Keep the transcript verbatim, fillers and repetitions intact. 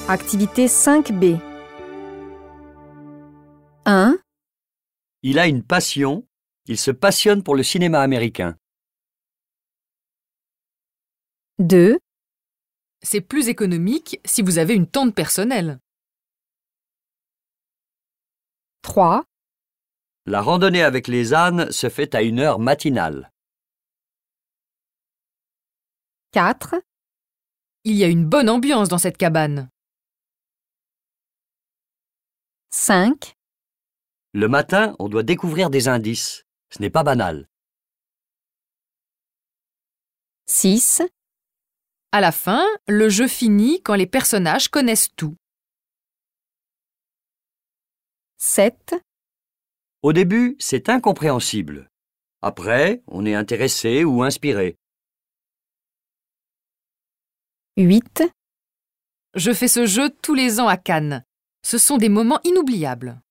Activité cinq B. un. Il a une passion, il se passionne pour le cinéma américain. deux. C'est plus économique si vous avez une tente personnelle. trois. La randonnée avec les ânes se fait à une heure matinale. quatre. Il y a une bonne ambiance dans cette cabane. cinq. Le matin, on doit découvrir des indices. Ce n'est pas banal. six. À la fin, le jeu finit quand les personnages connaissent tout. sept. Au début, c'est incompréhensible. Après, on est intéressé ou inspiré. huit. Je fais ce jeu tous les ans à Cannes. Ce sont des moments inoubliables.